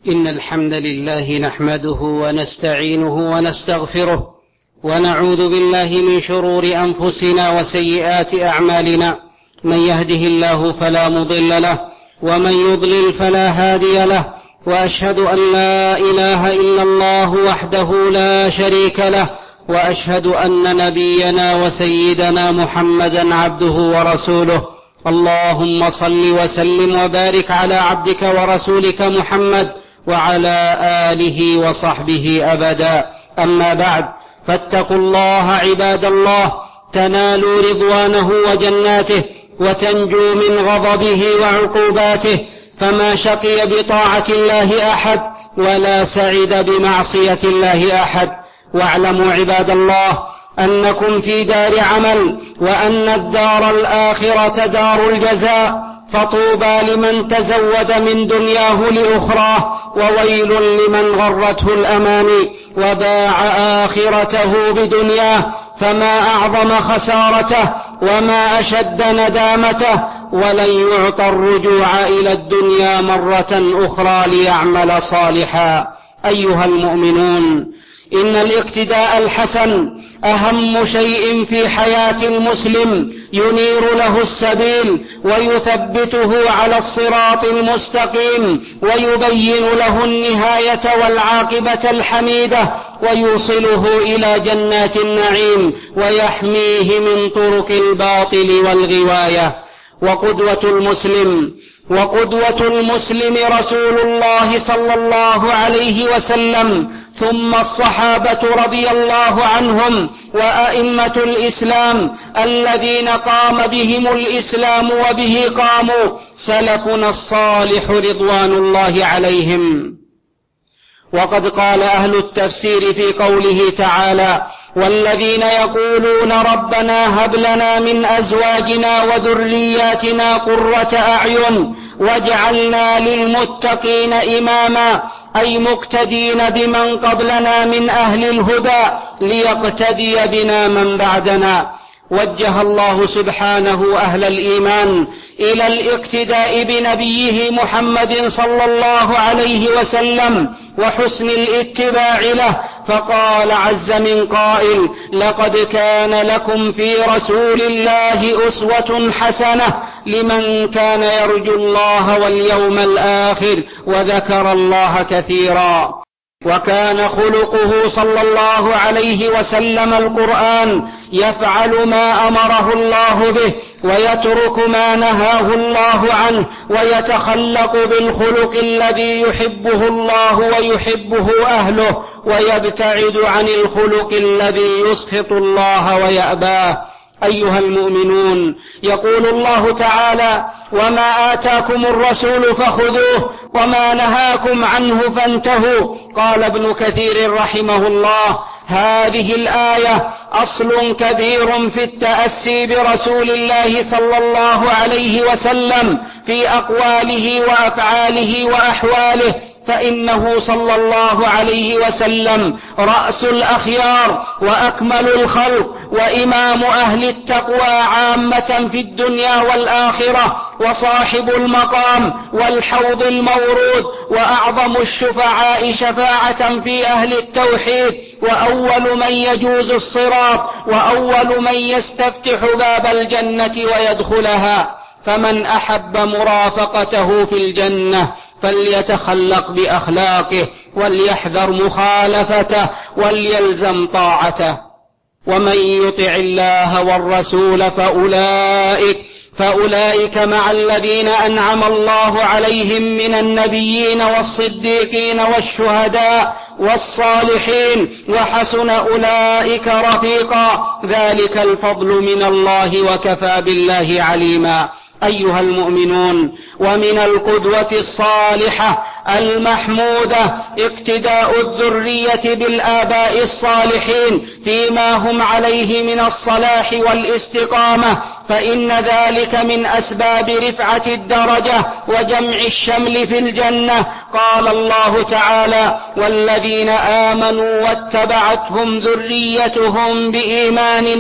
إن الحمد لله نحمده ونستعينه ونستغفره ونعوذ بالله من شرور أنفسنا وسيئات أعمالنا. من يهده الله فلا مضل له ومن يضلل فلا هادي له، وأشهد أن لا إله إلا الله وحده لا شريك له، وأشهد أن نبينا وسيدنا محمدا عبده ورسوله. اللهم صل وسلم وبارك على عبدك ورسولك محمد وعلى آله وصحبه أبدا. أما بعد، فاتقوا الله عباد الله، تنالوا رضوانه وجناته وتنجوا من غضبه وعقوباته، فما شقي بطاعة الله أحد ولا سعد بمعصية الله أحد. واعلموا عباد الله أنكم في دار عمل، وأن الدار الآخرة دار الجزاء، فطوبى لمن تزود من دنياه لأخراه، وويل لمن غرته الأماني وباع آخرته بدنياه، فما أعظم خسارته وما أشد ندامته، ولن يعطى الرجوع إلى الدنيا مرة أخرى ليعمل صالحا. أيها المؤمنون، إن الاقتداء الحسن أهم شيء في حياة المسلم، ينير له السبيل ويثبته على الصراط المستقيم، ويبين له النهاية والعاقبة الحميدة، ويوصله إلى جنات النعيم، ويحميه من طرق الباطل والغواية. وقدوة المسلم رسول الله صلى الله عليه وسلم، ثم الصحابة رضي الله عنهم، وأئمة الإسلام الذين قام بهم الإسلام وبه قاموا، سلفنا الصالح رضوان الله عليهم. وقد قال أهل التفسير في قوله تعالى: والذين يقولون ربنا هب لنا من أزواجنا وذرياتنا قرة أعين واجعلنا للمتقين إماما، أي مقتدين بمن قبلنا من أهل الهدى ليقتدي بنا من بعدنا. وجه الله سبحانه أهل الإيمان إلى الاقتداء بنبيه محمد صلى الله عليه وسلم وحسن الاتباع له، فقال عز من قائل: لقد كان لكم في رسول الله أسوة حسنة لمن كان يرجو الله واليوم الآخر وذكر الله كثيرا. وكان خلقه صلى الله عليه وسلم القرآن، يفعل ما أمره الله به ويترك ما نهاه الله عنه، ويتخلق بالخلق الذي يحبه الله ويحبه أهله، ويبتعد عن الخلق الذي يسخط الله ويأباه. أيها المؤمنون، يقول الله تعالى: وما آتاكم الرسول فخذوه وما نهاكم عنه فانتهوا. قال ابن كثير رحمه الله: هذه الآية أصل كبير في التأسي برسول الله صلى الله عليه وسلم في أقواله وأفعاله وأحواله، فإنه صلى الله عليه وسلم رأس الأخيار وأكمل الخلق، وإمام أهل التقوى عامة في الدنيا والآخرة، وصاحب المقام والحوض المورود، وأعظم الشفعاء شفاعة في أهل التوحيد، وأول من يجوز الصراط، وأول من يستفتح باب الجنة ويدخلها. فمن أحب مرافقته في الجنة فليتخلق بأخلاقه وليحذر مخالفته وليلزم طاعته. ومن يطع الله والرسول فأولئك مع الذين أنعم الله عليهم من النبيين والصديقين والشهداء والصالحين، وحسن أولئك رفيقا، ذلك الفضل من الله وكفى بالله عليما. أيها المؤمنون، ومن القدوة الصالحة المحمودة اقتداء الذرية بالآباء الصالحين فيما هم عليه من الصلاح والاستقامة، فإن ذلك من أسباب رفعة الدرجة وجمع الشمل في الجنة. قال الله تعالى: والذين آمنوا واتبعتهم ذريتهم بإيمان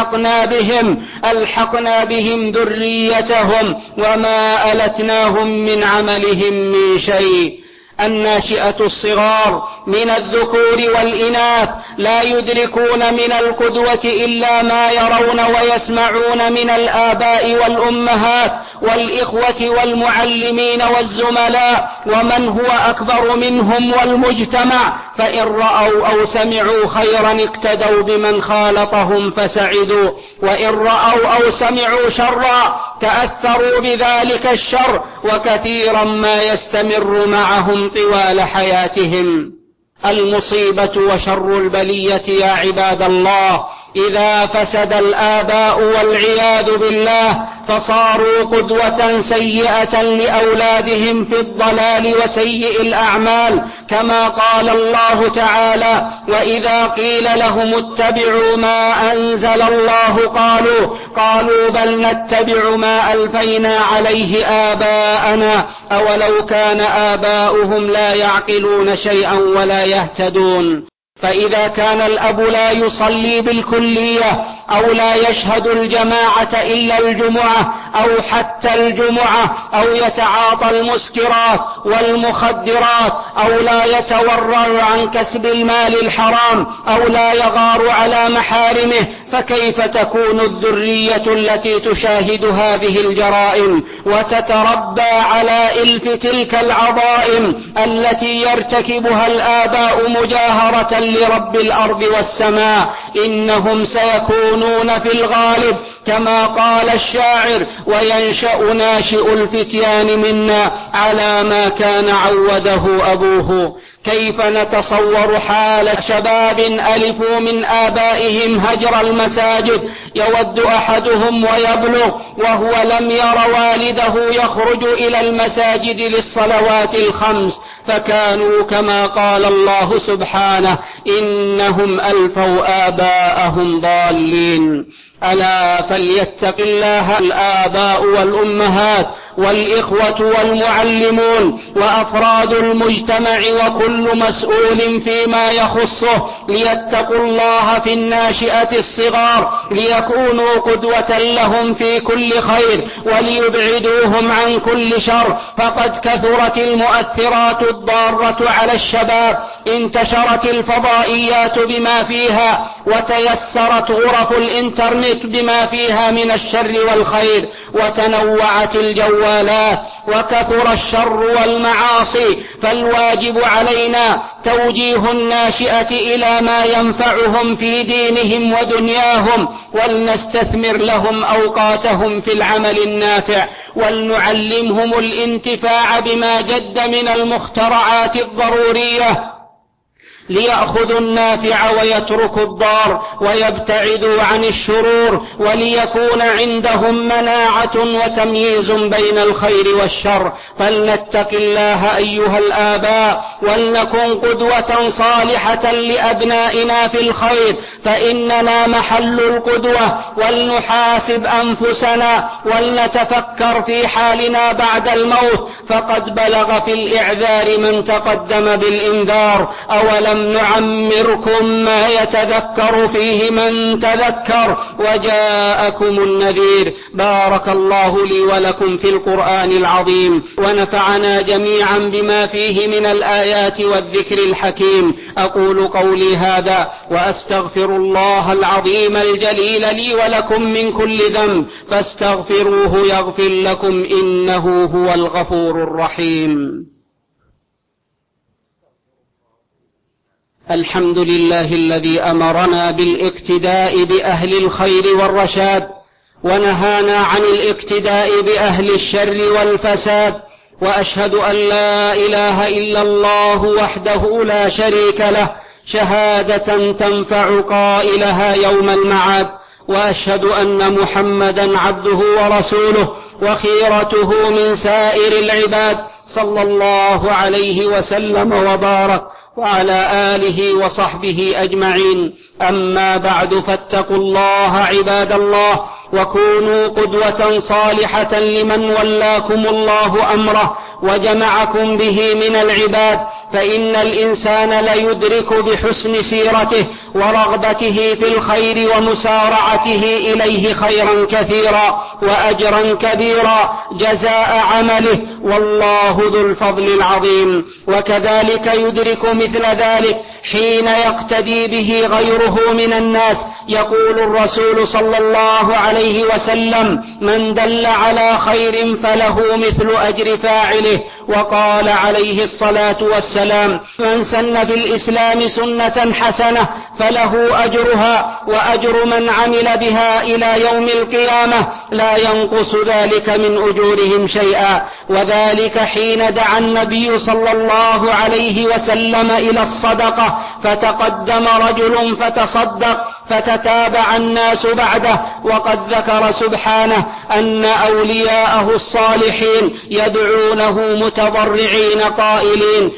ألحقنا بهم ذريتهم وما ألتناهم من عملهم من شيء. الناشئة الصغار من الذكور والإناث لا يدركون من القدوة إلا ما يرون ويسمعون من الآباء والأمهات والإخوة والمعلمين والزملاء ومن هو أكبر منهم والمجتمع، فإن رأوا أو سمعوا خيرا اقتدوا بمن خالطهم فسعدوا، وإن رأوا أو سمعوا شرا تأثروا بذلك الشر، وكثيرا ما يستمر معهم طوال حياتهم. المصيبة وشر البلية يا عباد الله إذا فسد الآباء والعياذ بالله فصاروا قدوة سيئة لأولادهم في الضلال وسيء الأعمال، كما قال الله تعالى: وإذا قيل لهم اتبعوا ما أنزل الله قالوا بل نتبع ما ألفينا عليه آباءنا أولو كان آباؤهم لا يعقلون شيئا ولا يهتدون. فإذا كان الأب لا يصلي بالكلية أو لا يشهد الجماعة إلا الجمعة أو حتى الجمعة أو يتعاطى المسكرات والمخدرات أو لا يتورع عن كسب المال الحرام أو لا يغار على محارمه، فكيف تكون الذرية التي تشاهد هذه الجرائم وتتربى على إلف تلك العظائم التي يرتكبها الآباء مجاهرة لرب الأرض والسماء؟ إنهم سيكونون في الغالب كما قال الشاعر: وينشأ ناشئ الفتيان منا على ما كان عوده أبوه. كيف نتصور حال شباب ألفوا من آبائهم هجر المساجد، يود أحدهم ويبلغ وهو لم ير والده يخرج إلى المساجد للصلوات الخمس، فكانوا كما قال الله سبحانه: إنهم ألفوا آباءهم ضالين. ألا فليتق الله الآباء والأمهات والإخوة والمعلمون وأفراد المجتمع وكل مسؤول فيما يخصه، ليتقوا الله في الناشئة الصغار ليكونوا قدوة لهم في كل خير وليبعدوهم عن كل شر. فقد كثرت المؤثرات الضارة على الشباب، انتشرت الفضائيات بما فيها وتيسرت غرف الإنترنت بما فيها من الشر والخير، وتنوعت الجوالات وكثر الشر والمعاصي، فالواجب علينا توجيه الناشئة إلى ما ينفعهم في دينهم ودنياهم، ولنستثمر لهم أوقاتهم في العمل النافع، ولنعلمهم الانتفاع بما جد من المخترعات الضرورية ليأخذوا النافع ويتركوا الضار ويبتعدوا عن الشرور، وليكون عندهم مناعة وتمييز بين الخير والشر. فلنتق الله أيها الآباء ولنكن قدوة صالحة لأبنائنا في الخير، فإننا محل القدوة، ولنحاسب أنفسنا ولنتفكر في حالنا بعد الموت، فقد بلغ في الإعذار من تقدم بالإنذار: أولم نعمركم ما يتذكر فيه من تذكر وجاءكم النذير. بارك الله لي ولكم في القرآن العظيم، ونفعنا جميعا بما فيه من الآيات والذكر الحكيم. أقول قولي هذا وأستغفر الله العظيم الجليل لي ولكم من كل ذنب، فاستغفروه يغفر لكم، إنه هو الغفور الرحيم. الحمد لله الذي أمرنا بالاقتداء بأهل الخير والرشاد، ونهانا عن الاقتداء بأهل الشر والفساد، وأشهد أن لا إله إلا الله وحده لا شريك له شهادة تنفع قائلها يوم المعاد، وأشهد أن محمدا عبده ورسوله وخيرته من سائر العباد، صلى الله عليه وسلم وبارك وعلى آله وصحبه أجمعين. أما بعد، فاتقوا الله عباد الله، وكونوا قدوة صالحة لمن ولاكم الله أمره وجمعكم به من العباد، فإن الإنسان ليدرك بحسن سيرته ورغبته في الخير ومسارعته إليه خيرا كثيرا وأجرا كبيرا جزاء عمله، والله ذو الفضل العظيم. وكذلك يدرك مثل ذلك حين يقتدي به غيره من الناس. يقول الرسول صلى الله عليه وسلم: من دل على خير فله مثل أجر فاعله. وقال عليه الصلاة والسلام: من سن في الإسلام سنة حسنة فله أجرها وأجر من عمل بها إلى يوم القيامة لا ينقص ذلك من أجورهم شيئا. وذلك حين دعا النبي صلى الله عليه وسلم إلى الصدقة فتقدم رجل فتصدق فتتابع الناس بعده، وقد ذكر سبحانه أن أولياءه الصالحين يدعونه متضرعين قائلين: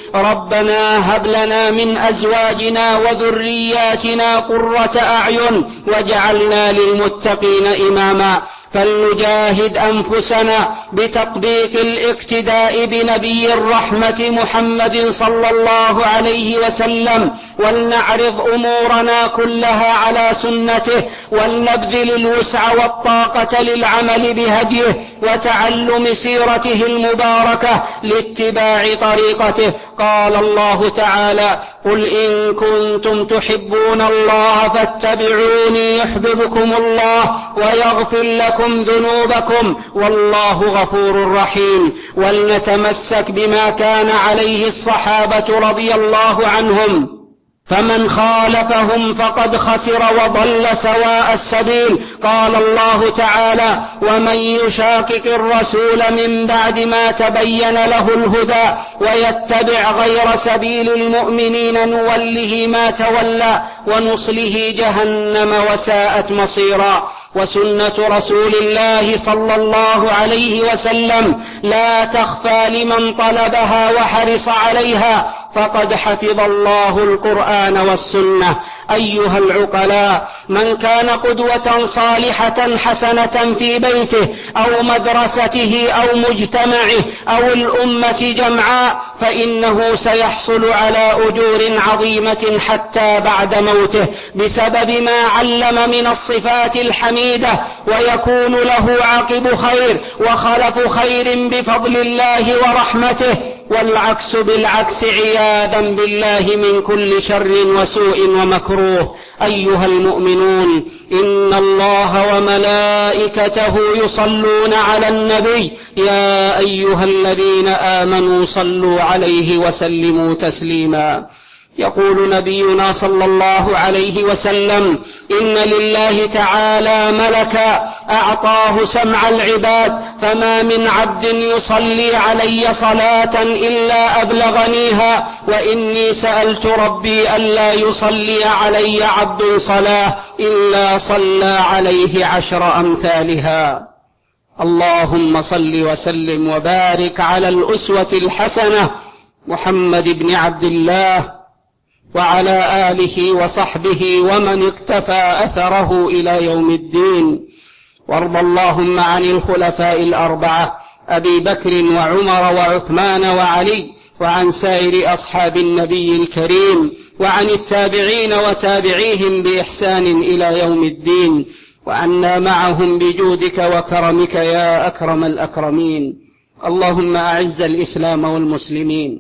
ربنا هب لنا من أزواجنا وذرياتنا قرة أعين واجعلنا للمتقين إماما. فلنجاهد أنفسنا بتطبيق الاقتداء بنبي الرحمة محمد صلى الله عليه وسلم، ولنعرض أمورنا كلها على سنته، ولنبذل الوسع والطاقة للعمل بهديه وتعلم سيرته المباركة لاتباع طريقته. قال الله تعالى: قل إن كنتم تحبون الله فاتبعوني يحببكم الله ويغفر لكم ذنوبكم والله غفور رحيم. ولنتمسك بما كان عليه الصحابة رضي الله عنهم، فمن خالفهم فقد خسر وضل سواء السبيل. قال الله تعالى: ومن يشاقق الرسول من بعد ما تبين له الهدى ويتبع غير سبيل المؤمنين نوله ما تولى ونصله جهنم وساءت مصيرا. وسنة رسول الله صلى الله عليه وسلم لا تخفى لمن طلبها وحرص عليها، فقد حفظ الله القرآن والسنة. أيها العقلاء، من كان قدوة صالحة حسنة في بيته أو مدرسته أو مجتمعه أو الأمة جمعاء فإنه سيحصل على أجور عظيمة حتى بعد موته بسبب ما علم من الصفات الحميدة، ويكون له عاقب خير وخلف خير بفضل الله ورحمته، والعكس بالعكس عياذا بالله من كل شر وسوء ومكروه. أيها المؤمنون، إن الله وملائكته يصلون على النبي يا أيها الذين آمنوا صلوا عليه وسلموا تسليما. يقول نبينا صلى الله عليه وسلم: إن لله تعالى ملكا أعطاه سمع العباد، فما من عبد يصلي علي صلاة إلا أبلغنيها، وإني سألت ربي ألا يصلي علي عبد صلاة إلا صلى عليه 10 أمثالها. اللهم صل وسلم وبارك على الأسوة الحسنة محمد بن عبد الله وعلى آله وصحبه ومن اقتفى أثره إلى يوم الدين. وارض اللهم عن الخلفاء الأربعة أبي بكر وعمر وعثمان وعلي، وعن سائر أصحاب النبي الكريم، وعن التابعين وتابعيهم بإحسان إلى يوم الدين، وعنا معهم بجودك وكرمك يا أكرم الأكرمين. اللهم أعز الإسلام والمسلمين،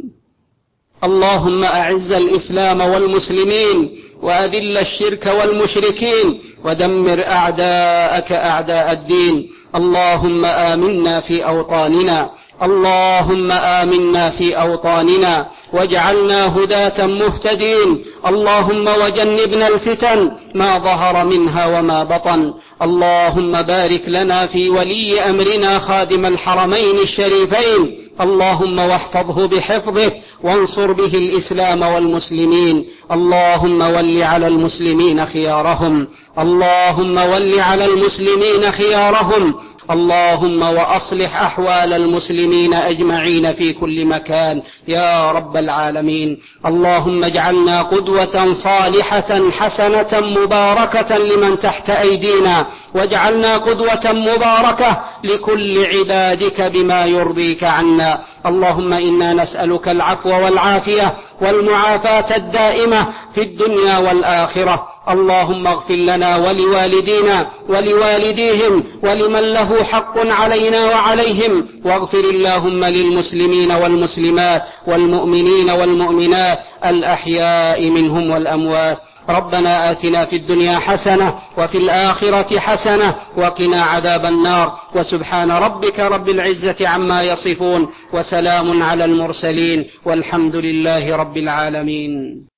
اللهم أعز الإسلام والمسلمين، وأذل الشرك والمشركين، ودمر أعداءك أعداء الدين. اللهم آمنا في أوطاننا، اللهم آمنا في أوطاننا واجعلنا هداة مهتدين. اللهم وجنبنا الفتن ما ظهر منها وما بطن. اللهم بارك لنا في ولي أمرنا خادم الحرمين الشريفين، اللهم واحفظه بحفظه وانصر به الإسلام والمسلمين. اللهم ول على المسلمين خيارهم، اللهم ول على المسلمين خيارهم، اللهم وأصلح أحوال المسلمين أجمعين في كل مكان يا رب العالمين. اللهم اجعلنا قدوة صالحة حسنة مباركة لمن تحت أيدينا، واجعلنا قدوة مباركة لكل عبادك بما يرضيك عنا. اللهم إنا نسألك العفو والعافية والمعافاة الدائمة في الدنيا والآخرة. اللهم اغفر لنا ولوالدينا ولوالديهم ولمن له حق علينا وعليهم، واغفر اللهم للمسلمين والمسلمات والمؤمنين والمؤمنات الأحياء منهم والأموات. ربنا آتنا في الدنيا حسنة وفي الآخرة حسنة وقنا عذاب النار. وسبحان ربك رب العزة عما يصفون، وسلام على المرسلين، والحمد لله رب العالمين.